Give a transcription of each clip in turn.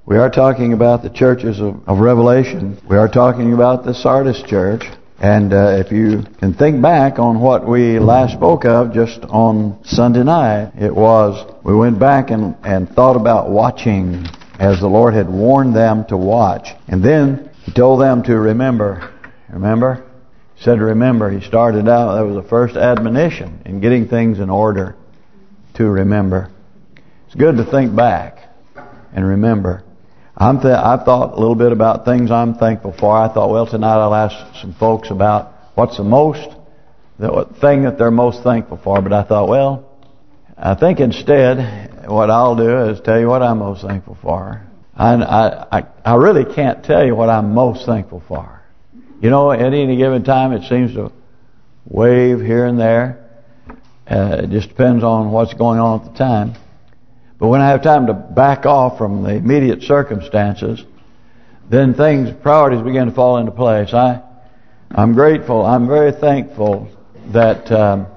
We are talking about the churches of Revelation. We are talking about the Sardis church. And if you can think back on what we last spoke of just on Sunday night, we went back and thought about watching as the Lord had warned them to watch. And then He told them to remember. Remember? He said remember. He started out, that was the first admonition in getting things in order, to remember. It's good to think back and remember. I've thought a little bit about things I'm thankful for. I thought, well, tonight I'll ask some folks about what's the thing that they're most thankful for. But I thought, well, I think instead what I'll do is tell you what I'm most thankful for. I really can't tell you what I'm most thankful for. You know, at any given time it seems to wave here and there. It just depends on what's going on at the time. But when I have time to back off from the immediate circumstances, then priorities begin to fall into place. I'm grateful. I'm very thankful that I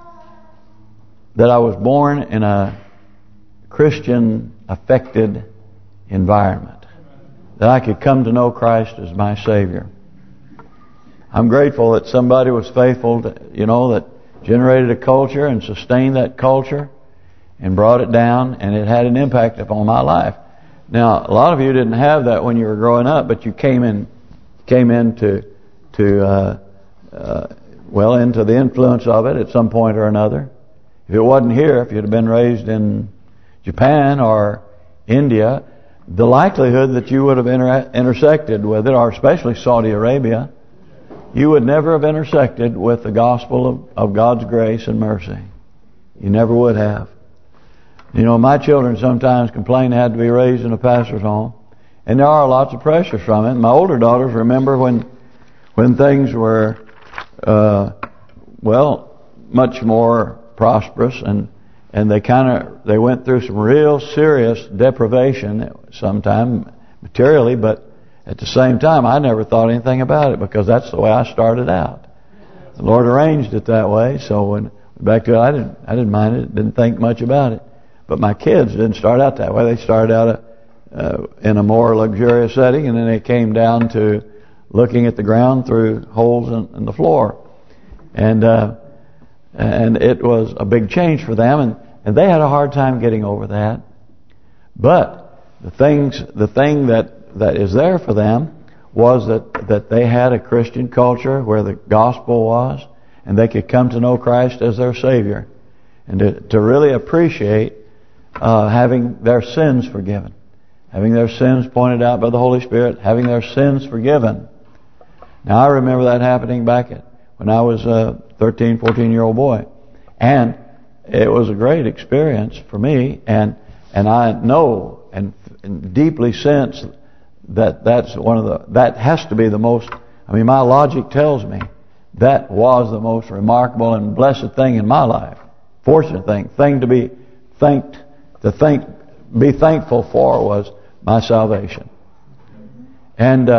was born in a Christian-affected environment, that I could come to know Christ as my Savior. I'm grateful that somebody was faithful, that generated a culture and sustained that culture and brought it down, and it had an impact upon my life. Now, a lot of you didn't have that when you were growing up, but you came into the influence of it at some point or another. If it wasn't here, if you'd have been raised in Japan or India, the likelihood that you would have intersected with it, or especially Saudi Arabia, you would never have intersected with the gospel of God's grace and mercy. You never would have. My children sometimes complain they had to be raised in a pastor's home, and there are lots of pressures from it. My older daughters remember when things were much more prosperous, and they went through some real serious deprivation, sometime materially, but at the same time I never thought anything about it because that's the way I started out. The Lord arranged it that way, so when back to it, I didn't mind it, didn't think much about it. But my kids didn't start out that way. They started out in a more luxurious setting, and then they came down to looking at the ground through holes in the floor, and it was a big change for them, and they had a hard time getting over that. But the thing that is there for them was that they had a Christian culture where the gospel was, and they could come to know Christ as their Savior, and to really appreciate having their sins forgiven, having their sins pointed out by the Holy Spirit, having their sins forgiven. Now, I remember that happening back when I was a 13, 14-year-old boy, and it was a great experience for me, and I know and deeply sense that that has to be the most. I mean, my logic tells me that was the most remarkable and blessed thing in my life, fortunate thing to be thankful for was my salvation. And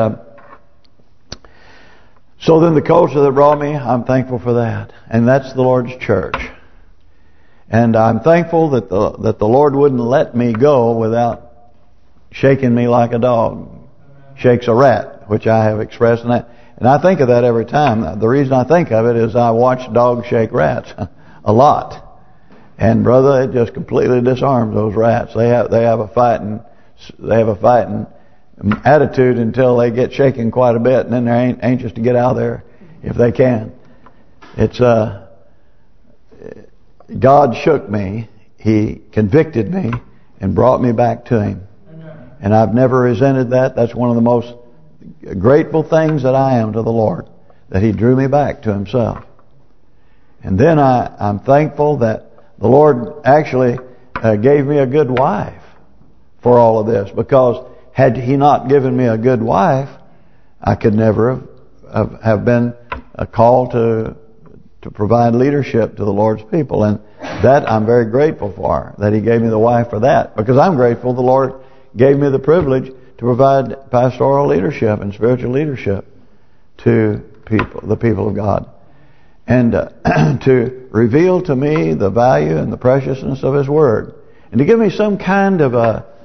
so then the culture that brought me, I'm thankful for that, and that's the Lord's church. And I'm thankful that the Lord wouldn't let me go without shaking me like a dog shakes a rat, which I have expressed in that. And I think of that every time. The reason I think of it is I watch dogs shake rats a lot. And brother, it just completely disarms those rats. They have a fighting attitude until they get shaken quite a bit, and then they're anxious to get out of there if they can. It's God shook me, He convicted me, and brought me back to Him. Amen. And I've never resented that. That's one of the most grateful things that I am to the Lord, that He drew me back to Himself. And then I'm thankful that the Lord actually gave me a good wife for all of this, because had He not given me a good wife, I could never have been called to provide leadership to the Lord's people. And that I'm very grateful for, that He gave me the wife for that, because I'm grateful the Lord gave me the privilege to provide pastoral leadership and spiritual leadership to the people of God, and to reveal to me the value and the preciousness of His Word, and to give me some kind of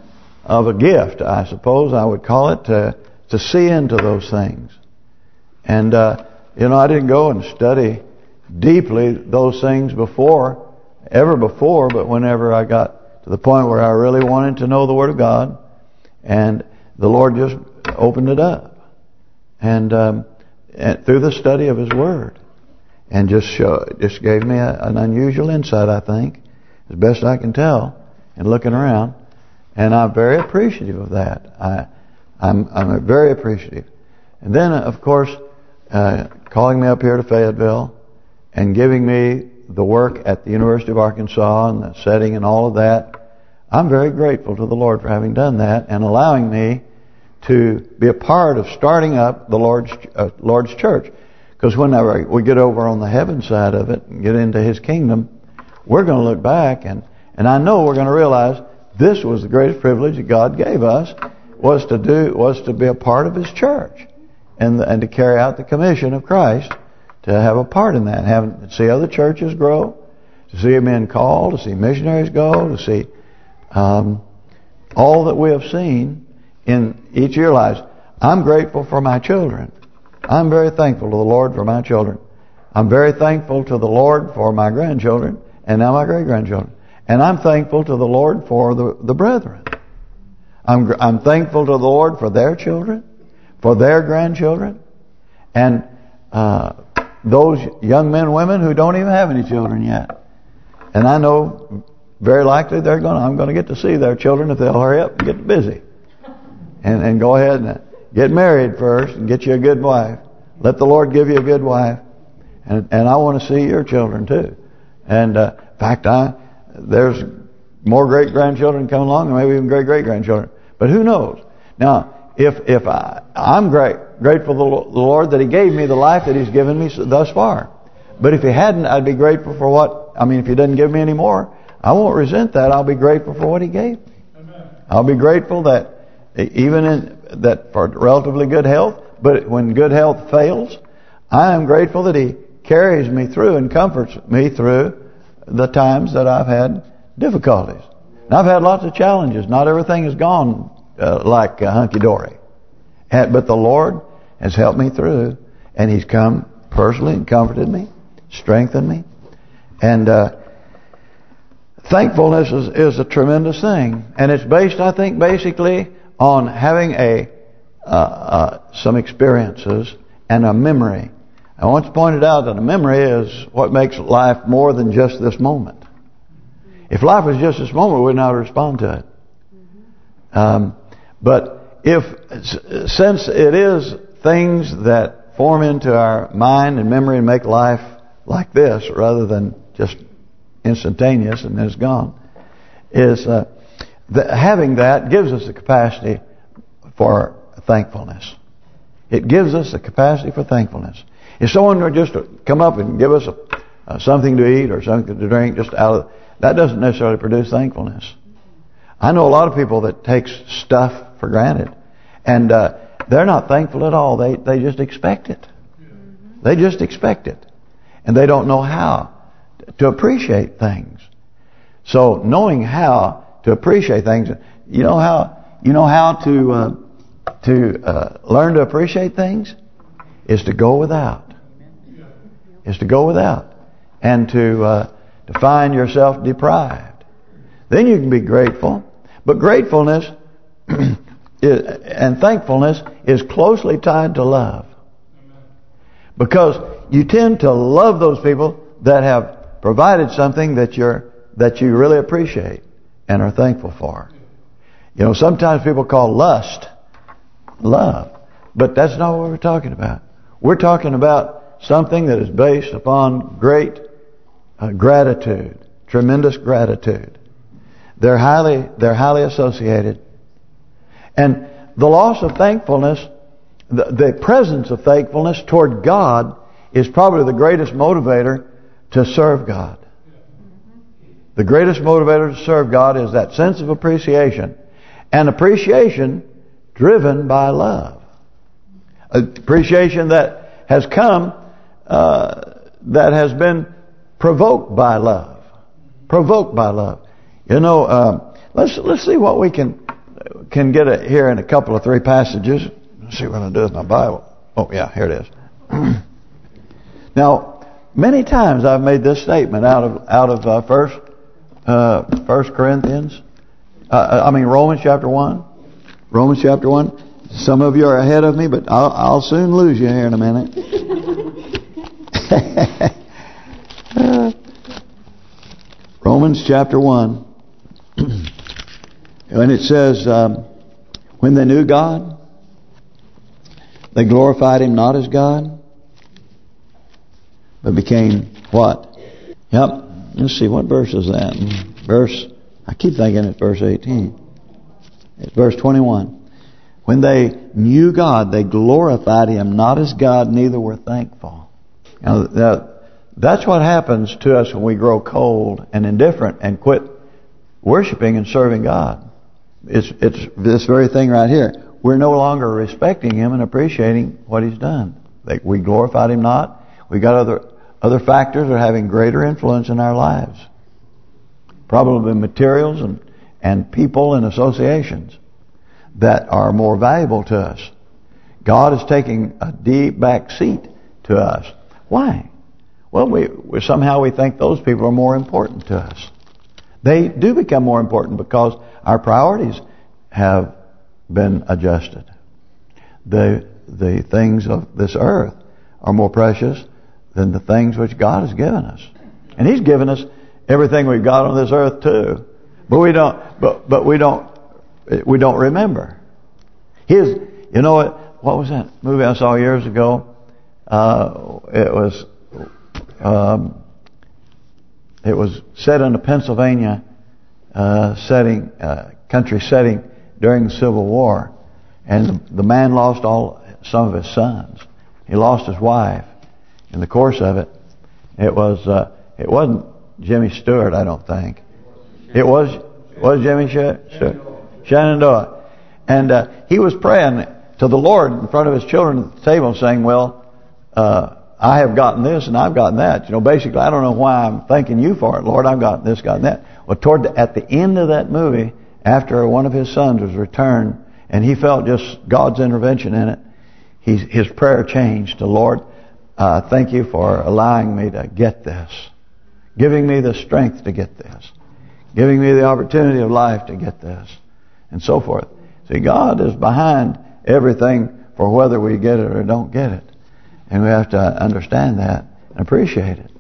of a gift, I suppose I would call it, to see into those things. And I didn't go and study deeply those things ever before, but whenever I got to the point where I really wanted to know the Word of God, and the Lord just opened it up, and through the study of His Word, and just gave me an unusual insight, I think, as best I can tell, in looking around, and I'm very appreciative of that. I'm very appreciative. And then, of course, calling me up here to Fayetteville and giving me the work at the University of Arkansas and the setting and all of that, I'm very grateful to the Lord for having done that and allowing me to be a part of starting up the Lord's church. Because whenever we get over on the heaven side of it and get into His kingdom, we're going to look back and I know we're going to realize this was the greatest privilege that God gave us, was to be a part of His church and to carry out the commission of Christ, to have a part in that, to see other churches grow, to see men called, to see missionaries go, to see all that we have seen in each of your lives. I'm grateful for my children. I'm very thankful to the Lord for my children. I'm very thankful to the Lord for my grandchildren and now my great-grandchildren. And I'm thankful to the Lord for the brethren. I'm thankful to the Lord for their children, for their grandchildren, and those young men and women who don't even have any children yet. And I know very likely I'm going to get to see their children if they'll hurry up and get busy. And go ahead and get married first and get you a good wife. Let the Lord give you a good wife. And I want to see your children too. And in fact, there's more great-grandchildren coming along, and maybe even great-great-grandchildren. But who knows? Now, if I'm grateful to the Lord that He gave me the life that He's given me thus far. But if He hadn't, I'd be grateful for if He doesn't give me any more, I won't resent that. I'll be grateful for what He gave me. Amen. I'll be grateful that for relatively good health, but when good health fails, I am grateful that He carries me through and comforts me through the times that I've had difficulties. And I've had lots of challenges. Not everything has gone like hunky-dory. But the Lord has helped me through, and He's come personally and comforted me, strengthened me. And thankfulness is a tremendous thing. And it's based, I think, basically on having some experiences and a memory. I once pointed out that a memory is what makes life more than just this moment. If life was just this moment, we would not respond to it. But since it is things that form into our mind and memory and make life like this rather than just instantaneous and then it's gone, having that gives us the capacity for thankfulness. It gives us the capacity for thankfulness. If someone were just to come up and give us something to eat or something to drink, that doesn't necessarily produce thankfulness. I know a lot of people that take stuff for granted, and they're not thankful at all. They just expect it. They just expect it, and they don't know how to appreciate things. So knowing how to appreciate things, you know how to learn to appreciate things is to go without. Is to go without, and to find yourself deprived. Then you can be grateful. But gratefulness and thankfulness is closely tied to love. Because you tend to love those people that have provided something that you really appreciate and are thankful for. You know, sometimes people call lust love, but that's not what we're talking about. We're talking about something that is based upon great gratitude, tremendous gratitude. They're highly associated. And the loss of thankfulness, the presence of thankfulness toward God is probably the greatest motivator to serve God. The greatest motivator to serve God is that sense of appreciation. And appreciation driven by love. Appreciation that has come, that has been provoked by love. Provoked by love. You know, let's see what we can can get it here in a couple of 3 passages. Let's see what I do with my Bible. Oh yeah, here it is. Now, many times I've made this statement out of First Corinthians. Romans chapter 1. Romans chapter 1. Some of you are ahead of me, but I'll soon lose you here in a minute. Romans chapter 1. And it says, when they knew God, they glorified Him not as God, but became what? Yep. Let's see, what verse is that? I keep thinking it's verse 18. It's verse 21. When they knew God, they glorified Him not as God, neither were thankful. Now that's what happens to us when we grow cold and indifferent and quit worshiping and serving God. It's this very thing right here. We're no longer respecting Him and appreciating what He's done. We glorified Him not. We got other factors that are having greater influence in our lives. Probably materials and people and associations that are more valuable to us. God is taking a deep back seat to us. Why? Well, we somehow think those people are more important to us. They do become more important because our priorities have been adjusted. The things of this earth are more precious than the things which God has given us. And He's given us everything we've got on this earth too. But we don't remember. You know what was that movie I saw years ago? It was set in a Pennsylvania country setting during the Civil War, and the man lost some of his sons. He lost his wife in the course of it. It wasn't Jimmy Stewart, I don't think. It was Jimmy Stewart, Shenandoah, and he was praying to the Lord in front of his children at the table, saying, "Well, I have gotten this and I've gotten that. Basically, I don't know why I'm thanking you for it, Lord. I've gotten this, gotten that." Well, at the end of that movie, after one of his sons was returned, and he felt just God's intervention in it, his prayer changed to, "Lord, thank you for allowing me to get this, giving me the strength to get this, giving me the opportunity of life to get this," and so forth. See, God is behind everything for whether we get it or don't get it. And we have to understand that and appreciate it.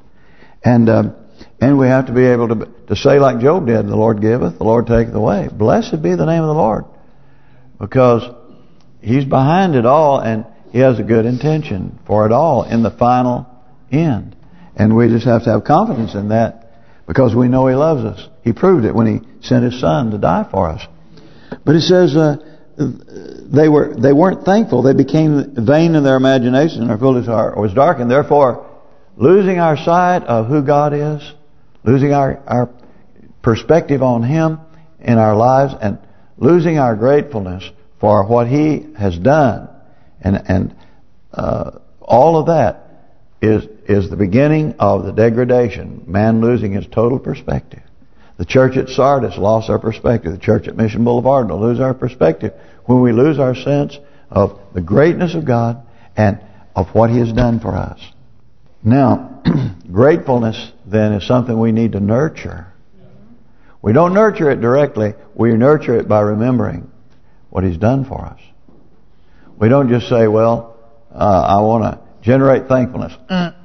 And we have to be able to say like Job did, "The Lord giveth, the Lord taketh away. Blessed be the name of the Lord." Because He's behind it all, and He has a good intention for it all in the final end. And we just have to have confidence in that because we know He loves us. He proved it when He sent His Son to die for us. But it says they weren't thankful. They became vain in their imagination, and their foolish heart was darkened. Therefore, losing our sight of who God is, losing our perspective on Him in our lives, and losing our gratefulness for what He has done, and all of that is the beginning of the degradation. Man losing his total perspective. The church at Sardis lost our perspective. The church at Mission Boulevard will lose our perspective when we lose our sense of the greatness of God and of what He has done for us. Now, gratefulness then is something we need to nurture. We don't nurture it directly. We nurture it by remembering what He's done for us. We don't just say, "Well, I want to generate thankfulness,"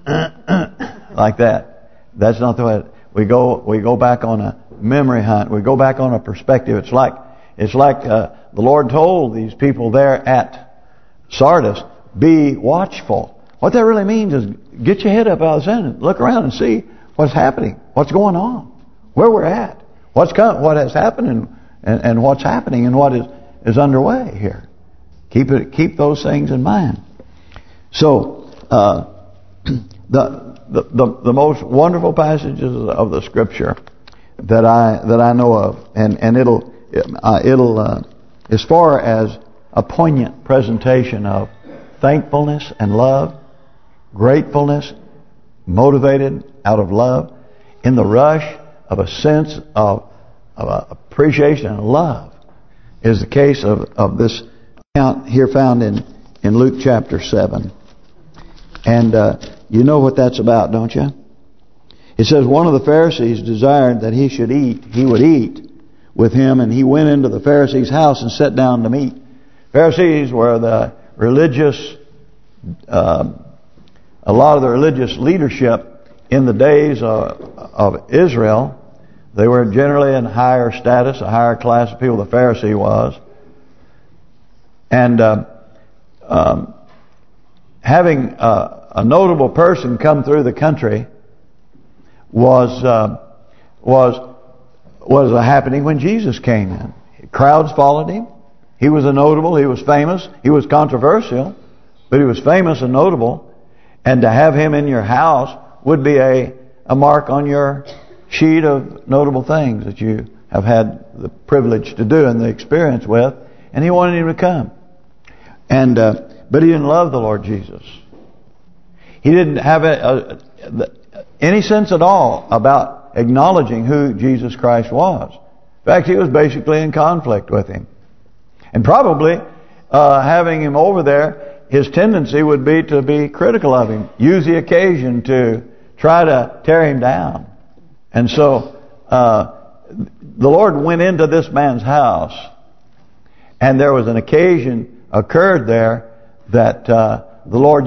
like that. That's not the way. We go back on a memory hunt. We go back on a perspective. It's like the Lord told these people there at Sardis, "Be watchful." What that really means is get your head up out of the sand and look around and see what's happening, what's going on, where we're at, what has happened, and what's happening, and what is underway here. Keep those things in mind. So the most wonderful passages of the Scripture that I know of, and it'll as far as a poignant presentation of thankfulness and love, gratefulness, motivated out of love, in the rush of a sense of appreciation and love. is the case of this account here found in Luke chapter 7. And you know what that's about, don't you? It says one of the Pharisees desired that he would eat with him, and he went into the Pharisee's house and sat down to meat. Pharisees were the religious, a lot of the religious leadership in the days of Israel. They were generally in higher status, a higher class of people. The Pharisee was. And having a notable person come through the country was a happening when Jesus came in. Crowds followed him. He was a notable. He was famous. He was controversial, but he was famous and notable. And to have him in your house would be a mark on your sheet of notable things that you have had the privilege to do and the experience with. And he wanted him to come. And but he didn't love the Lord Jesus. He didn't have any sense at all about acknowledging who Jesus Christ was. In fact, he was basically in conflict with him. And probably having him over there, his tendency would be to be critical of him, use the occasion to try to tear him down. And so the Lord went into this man's house, and there was an occasion occurred there that the Lord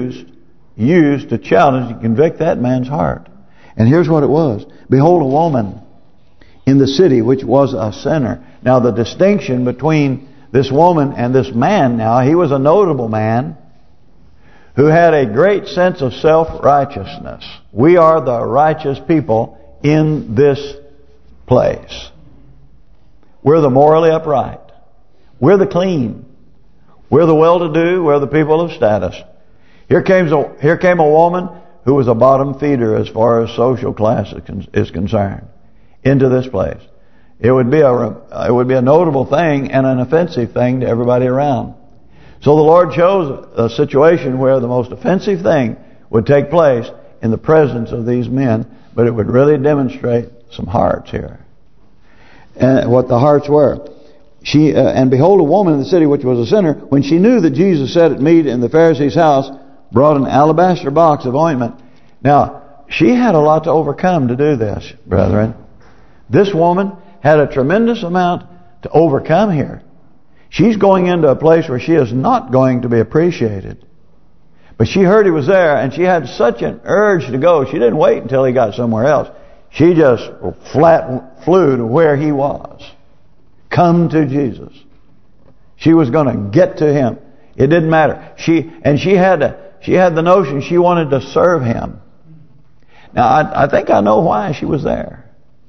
used to challenge and convict that man's heart. And here's what it was. Behold, a woman in the city which was a sinner. Now the distinction between this woman and this man, now he was a notable man who had a great sense of self-righteousness. We are the righteous people in this place. We're the morally upright. We're the clean. We're the well-to-do. We're the people of status. Here came a woman who was a bottom feeder as far as social class is concerned into this place. It would be a notable thing and an offensive thing to everybody around. So the Lord chose a situation where the most offensive thing would take place in the presence of these men, but it would really demonstrate some hearts here. And what the hearts were. And behold, a woman in the city which was a sinner, when she knew that Jesus sat at meat in the Pharisee's house, brought an alabaster box of ointment. Now, she had a lot to overcome to do this, brethren. This woman had a tremendous amount to overcome here. She's going into a place where she is not going to be appreciated. But she heard he was there, and she had such an urge to go. She didn't wait until he got somewhere else. She just flat flew to where he was. Come to Jesus. She was going to get to him. It didn't matter. She had the notion she wanted to serve him. Now, I think I know why she was there.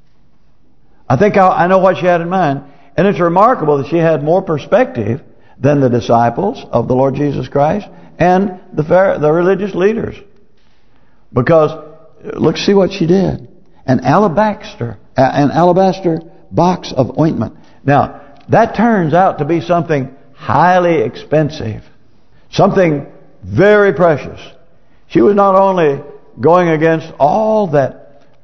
I think I know what she had in mind. And it's remarkable that she had more perspective than the disciples of the Lord Jesus Christ and the religious leaders. Because, look, see what she did. An alabaster box of ointment. Now, that turns out to be something highly expensive. Something very precious. She was not only going against all that,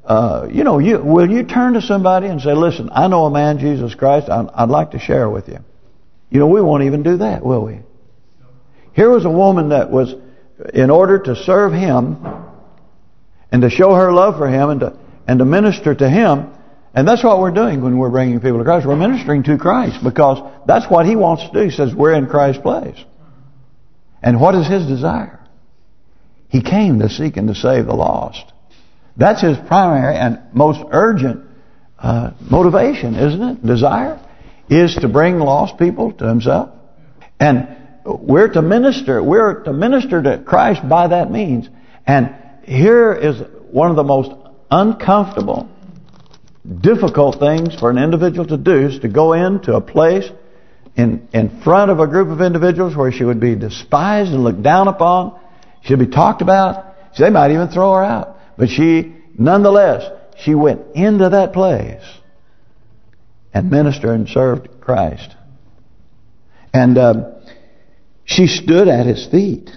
will you turn to somebody and say, listen, I know a man, Jesus Christ, I'd like to share with you. We won't even do that, will we? Here was a woman that was, in order to serve him and to show her love for him and to minister to him, and that's what we're doing when we're bringing people to Christ. We're ministering to Christ because that's what he wants to do. He says we're in Christ's place. And what is his desire? He came to seek and to save the lost. That's his primary and most urgent motivation, isn't it? Desire is to bring lost people to himself. And we're to minister to Christ by that means. And here is one of the most uncomfortable, difficult things for an individual to do is to go into a place in front of a group of individuals where she would be despised and looked down upon. She'd be talked about. They might even throw her out. But nonetheless, she went into that place and ministered and served Christ. And she stood at his feet.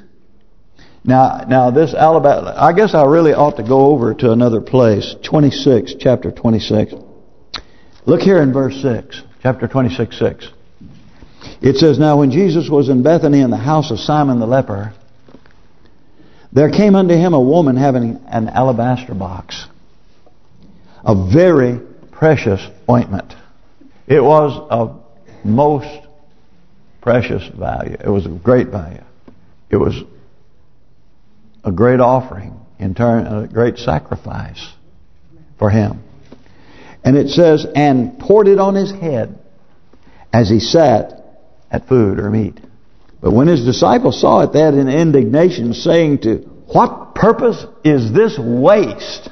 Now this alabaster, I guess I really ought to go over to another place, chapter 26. Look here in verse 6, chapter 26:6. It says, now when Jesus was in Bethany in the house of Simon the leper, there came unto him a woman having an alabaster box of very precious ointment. It was of most precious value. It was of great value. It was a great offering, in turn a great sacrifice for him. And it says, and poured it on his head as he sat at food or meat. But when his disciples saw it, they had an indignation, saying to, what purpose is this waste?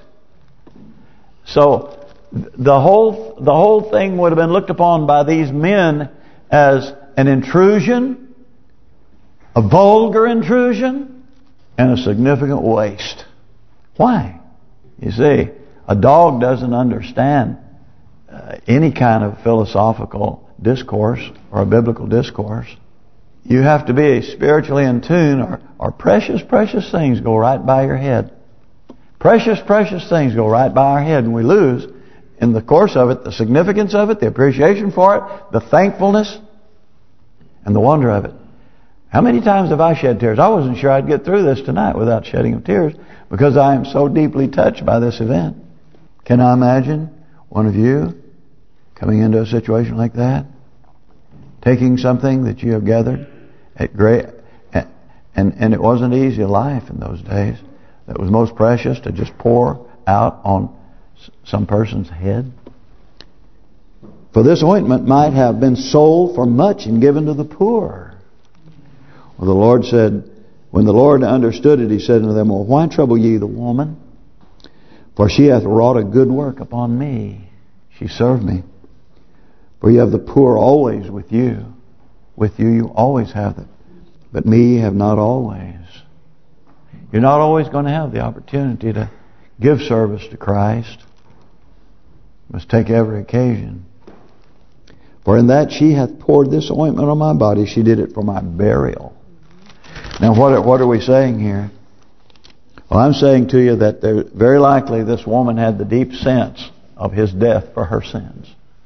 So the whole thing would have been looked upon by these men as an intrusion, a vulgar intrusion, and a significant waste. Why? You see, a dog doesn't understand any kind of philosophical discourse or a biblical discourse. You have to be spiritually in tune, or precious things go right by your head. Precious things go right by our head, and we lose in the course of it the significance of it, the appreciation for it, the thankfulness, and the wonder of it. How many times have I shed tears? I wasn't sure I'd get through this tonight without shedding of tears, because I am so deeply touched by this event. Can I imagine one of you coming into a situation like that, taking something that you have gathered at great, and it wasn't easy life in those days, that was most precious, to just pour out on some person's head? For this ointment might have been sold for much and given to the poor. Well, the Lord said, when the Lord understood it, He said unto them, well, why trouble ye the woman? For she hath wrought a good work upon me. She served me. For you have the poor always with you. With you, you always have them. But me you have not always. You're not always going to have the opportunity to give service to Christ. You must take every occasion. For in that she hath poured this ointment on my body, she did it for my burial. Now what are we saying here? Well, I'm saying to you that very likely this woman had the deep sense of His death for her sins.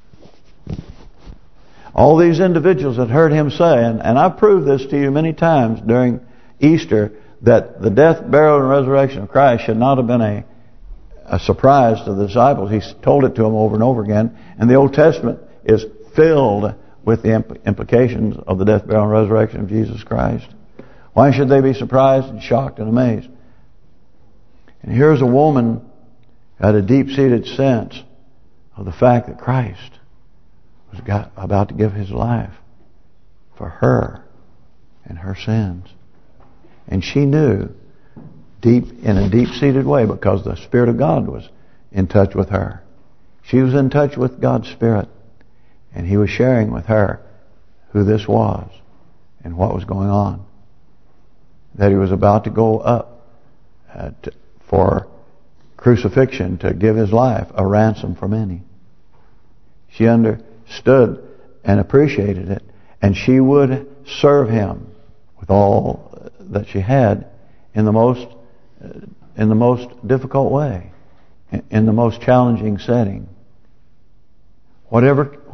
All these individuals that heard Him say, and I've proved this to you many times during Easter, that the death, burial, and resurrection of Christ should not have been a surprise to the disciples. He told it to them over and over again. And the Old Testament is filled with the implications of the death, burial, and resurrection of Jesus Christ. Why should they be surprised and shocked and amazed? And here's a woman who had a deep-seated sense of the fact that Christ was about to give His life for her and her sins. And she knew in a deep-seated way, because the Spirit of God was in touch with her. She was in touch with God's Spirit, and He was sharing with her who this was and what was going on. That He was about to go up for crucifixion to give His life a ransom for many. She understood and appreciated it, and she would serve Him with all that she had in the most difficult way, in the most challenging setting. Whatever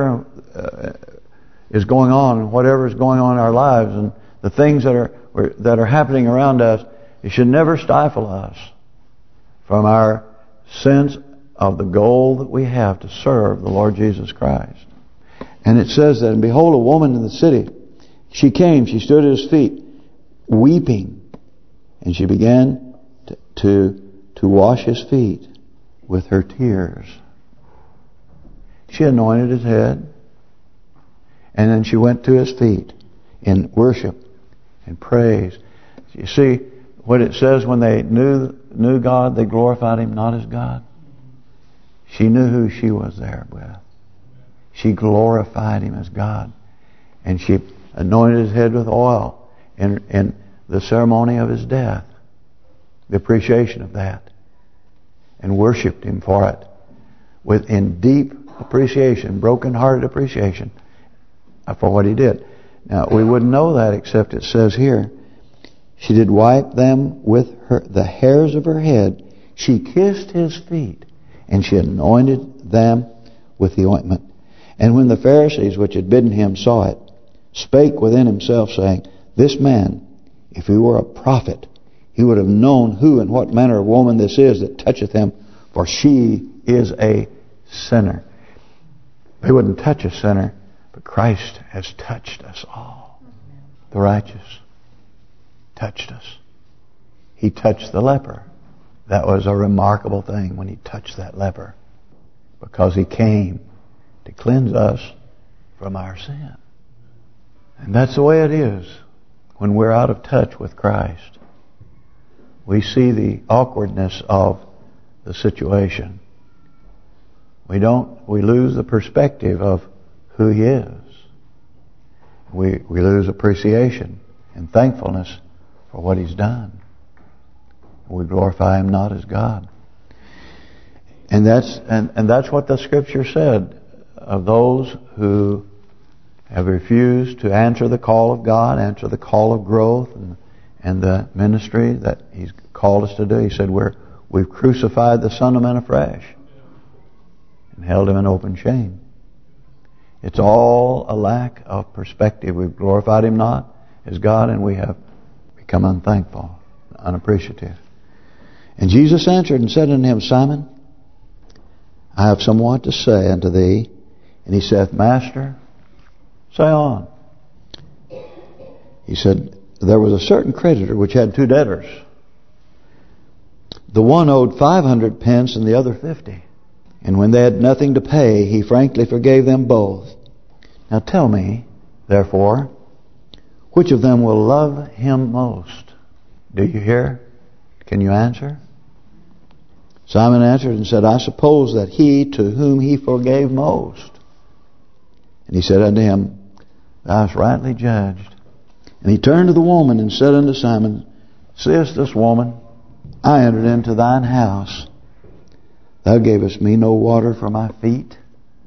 is going on, whatever is going on in our lives, and the things that are happening around us, it should never stifle us from our sense of the goal that we have to serve the Lord Jesus Christ. And it says that, and behold, a woman in the city, she came, she stood at His feet, weeping, and she began to wash His feet with her tears. She anointed His head, and then she went to His feet in worship and praise. You see what it says, when they knew God, they glorified Him not as God. She knew who she was there with. She glorified Him as God, and she anointed His head with oil in the ceremony of His death, the appreciation of that, and worshipped Him for it in deep appreciation, broken-hearted appreciation for what He did. Now, we wouldn't know that except it says here, she did wipe them with the hairs of her head. She kissed His feet, and she anointed them with the ointment. And when the Pharisees which had bidden Him saw it, spake within himself, saying, This man, if he were a prophet, he would have known who and what manner of woman this is that toucheth him, for she is a sinner. They wouldn't touch a sinner, but Christ has touched us all. The righteous touched us. He touched the leper. That was a remarkable thing when he touched that leper, because he came to cleanse us from our sin. And that's the way it is when we're out of touch with Christ. We see the awkwardness of the situation. We lose the perspective of who He is. We lose appreciation and thankfulness for what He's done. We glorify Him not as God. And that's what the Scripture said of those who have refused to answer the call of God, answer the call of growth and the ministry that He's called us to do. He said, we've crucified the Son of Man afresh and held Him in open shame. It's all a lack of perspective. We've glorified Him not as God, and we have become unthankful, unappreciative. And Jesus answered and said unto him, Simon, I have somewhat to say unto thee. And he saith, Master, say on. He said, there was a certain creditor which had 2 debtors. The one owed 500 pence and the other 50. And when they had nothing to pay, he frankly forgave them both. Now tell me, therefore, which of them will love him most? Do you hear? Can you answer? Simon answered and said, I suppose that he to whom he forgave most. And he said unto him, Thou hast rightly judged. And he turned to the woman and said unto Simon, Seest this woman? I entered into thine house. Thou gavest me no water for my feet,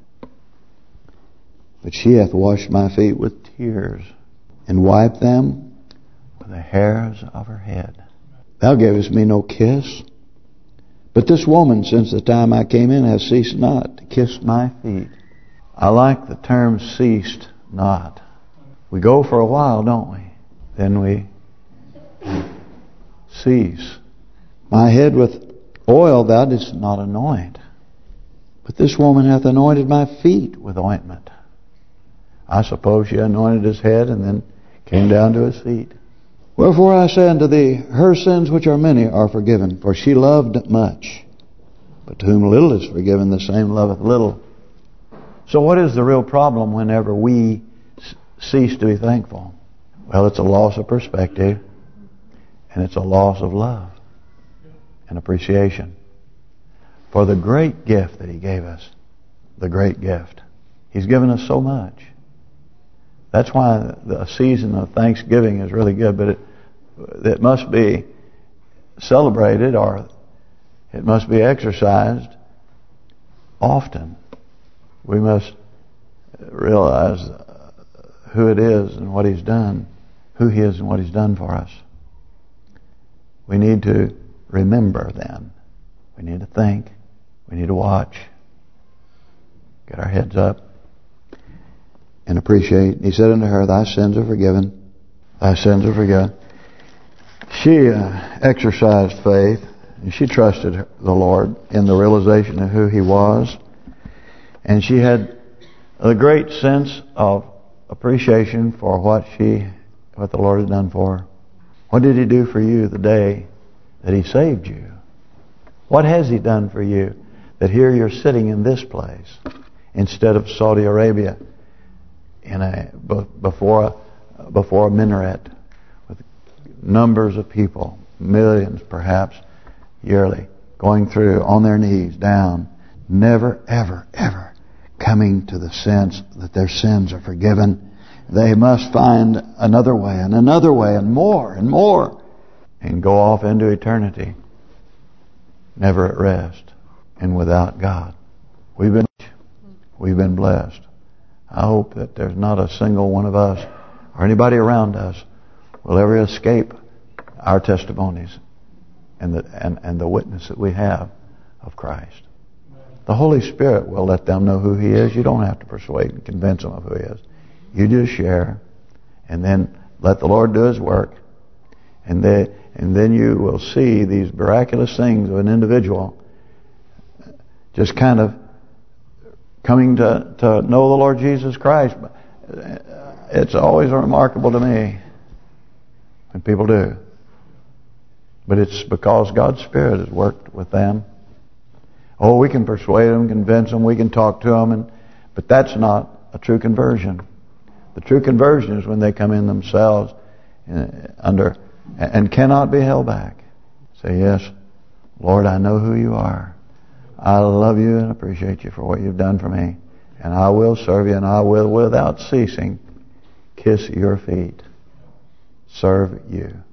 but she hath washed my feet with tears, and wiped them with the hairs of her head. Thou gavest me no kiss, but this woman, since the time I came in, has ceased not to kiss my feet. I like the term ceased not. We go for a while, don't we? Then we cease. My head with oil thou didst not anoint, but this woman hath anointed my feet with ointment. I suppose she anointed his head and then came down to his feet. Wherefore I say unto thee, her sins which are many are forgiven, for she loved much. But to whom little is forgiven, the same loveth little. So what is the real problem whenever we cease to be thankful? Well, it's a loss of perspective, and it's a loss of love and appreciation for the great gift that He gave us. The great gift. He's given us so much. That's why the season of Thanksgiving is really good, but it must be celebrated, or it must be exercised often. We must realize who it is and what He's done, who He is and what He's done for us. We need to remember then. We need to think. We need to watch. Get our heads up and appreciate. He said unto her, Thy sins are forgiven. Thy sins are forgiven. She exercised faith, and she trusted the Lord in the realization of who He was. And she had a great sense of appreciation for what the Lord had done for her. What did He do for you the day that He saved you? What has He done for you that here you're sitting in this place instead of Saudi Arabia before a minaret with numbers of people, millions perhaps yearly, going through on their knees down, never ever ever coming to the sense that their sins are forgiven. They must find another way and another way and more and go off into eternity, never at rest and without God. We've been blessed. I hope that there's not a single one of us or anybody around us will ever escape our testimonies and the witness that we have of Christ. The Holy Spirit will let them know who He is. You don't have to persuade and convince them of who He is. You just share And then let the Lord do His work. And then you will see these miraculous things of an individual just kind of coming to know the Lord Jesus Christ. It's always remarkable to me when people do. But it's because God's Spirit has worked with them. Oh, we can persuade them, convince them, we can talk to them, but that's not a true conversion. The true conversion is when they come in themselves and cannot be held back. Say, yes, Lord, I know who you are. I love you and appreciate you for what you've done for me. And I will serve you, and I will, without ceasing, kiss your feet. Serve you.